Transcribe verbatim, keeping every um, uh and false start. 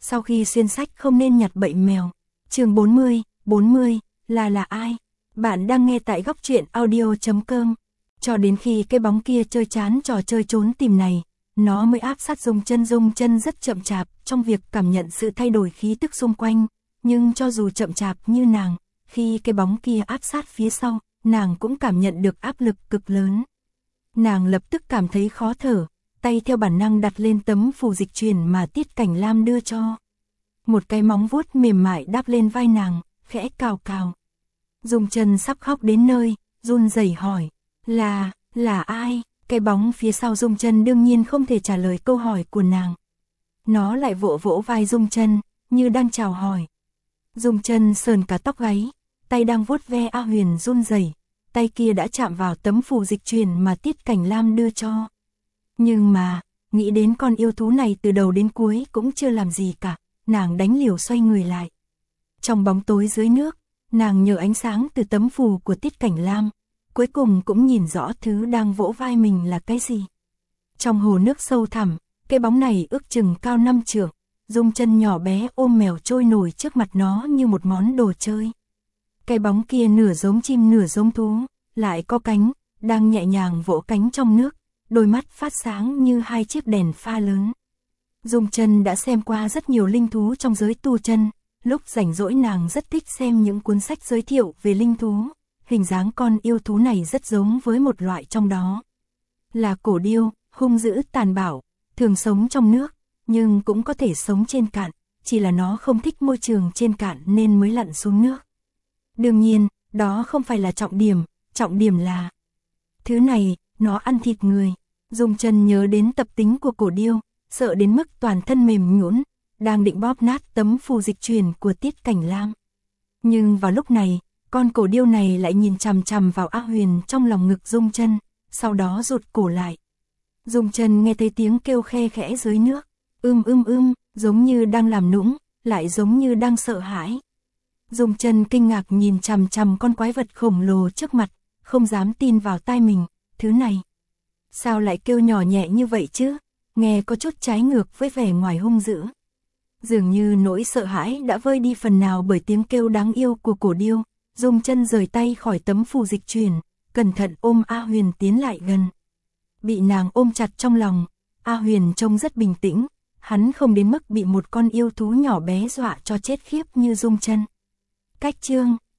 Sau khi xuyên sách không nên nhặt bậy mèo. Chương bốn mươi, bốn mươi, là là ai? Bạn đang nghe tại góc truyện audio chấm com. Cho đến khi cái bóng kia chơi chán trò chơi trốn tìm này, nó mới áp sát Dung Chân. Dung Chân rất chậm chạp trong việc cảm nhận sự thay đổi khí tức xung quanh, nhưng cho dù chậm chạp như nàng, khi cái bóng kia áp sát phía sau, nàng cũng cảm nhận được áp lực cực lớn. Nàng lập tức cảm thấy khó thở, tay theo bản năng đặt lên tấm phù dịch truyền mà Tiết Cảnh Lam đưa cho. Một cái móng vuốt mềm mại đáp lên vai nàng, khẽ cào cào. Dung Chân sắp khóc đến nơi, run rẩy hỏi, là, là ai? Cái bóng phía sau Dung Chân đương nhiên không thể trả lời câu hỏi của nàng. Nó lại vỗ vỗ vai Dung Chân, như đang chào hỏi. Dung Chân sờn cả tóc gáy, tay đang vuốt ve A Huyền run rẩy, tay kia đã chạm vào tấm phù dịch truyền mà Tiết Cảnh Lam đưa cho. Nhưng mà, nghĩ đến con yêu thú này từ đầu đến cuối cũng chưa làm gì cả, nàng đánh liều xoay người lại. Trong bóng tối dưới nước, nàng nhờ ánh sáng từ tấm phù của Tiết Cảnh Lam, cuối cùng cũng nhìn rõ thứ đang vỗ vai mình là cái gì. Trong hồ nước sâu thẳm, cái bóng này ước chừng cao năm trượng, Dung Chân nhỏ bé ôm mèo trôi nổi trước mặt nó như một món đồ chơi. Cái bóng kia nửa giống chim nửa giống thú, lại có cánh, đang nhẹ nhàng vỗ cánh trong nước, đôi mắt phát sáng như hai chiếc đèn pha lớn. Dung Chân đã xem qua rất nhiều linh thú trong giới tu chân, lúc rảnh rỗi nàng rất thích xem những cuốn sách giới thiệu về linh thú. Hình dáng con yêu thú này rất giống với một loại trong đó. Là cổ điêu, hung dữ tàn bạo, thường sống trong nước, nhưng cũng có thể sống trên cạn, chỉ là nó không thích môi trường trên cạn nên mới lặn xuống nước. Đương nhiên, đó không phải là trọng điểm, trọng điểm là thứ này, nó ăn thịt người. Dung Chân nhớ đến tập tính của cổ điêu, sợ đến mức toàn thân mềm nhũn, đang định bóp nát tấm phù dịch truyền của Tiết Cảnh Lam. Nhưng vào lúc này, con cổ điêu này lại nhìn chằm chằm vào A Huyền trong lòng ngực Dung Chân, sau đó rụt cổ lại. Dung Chân nghe thấy tiếng kêu khe khẽ dưới nước, ưm ưm ưm, giống như đang làm nũng, lại giống như đang sợ hãi. Dung Chân kinh ngạc nhìn chằm chằm con quái vật khổng lồ trước mặt, không dám tin vào tai mình, thứ này sao lại kêu nhỏ nhẹ như vậy chứ, nghe có chút trái ngược với vẻ ngoài hung dữ. Dường như nỗi sợ hãi đã vơi đi phần nào bởi tiếng kêu đáng yêu của cổ điêu. Dung Chân rời tay khỏi tấm phù dịch truyền, cẩn thận ôm A Huyền tiến lại gần. Bị nàng ôm chặt trong lòng, A Huyền trông rất bình tĩnh, hắn không đến mức bị một con yêu thú nhỏ bé dọa cho chết khiếp như Dung Chân. Cách chương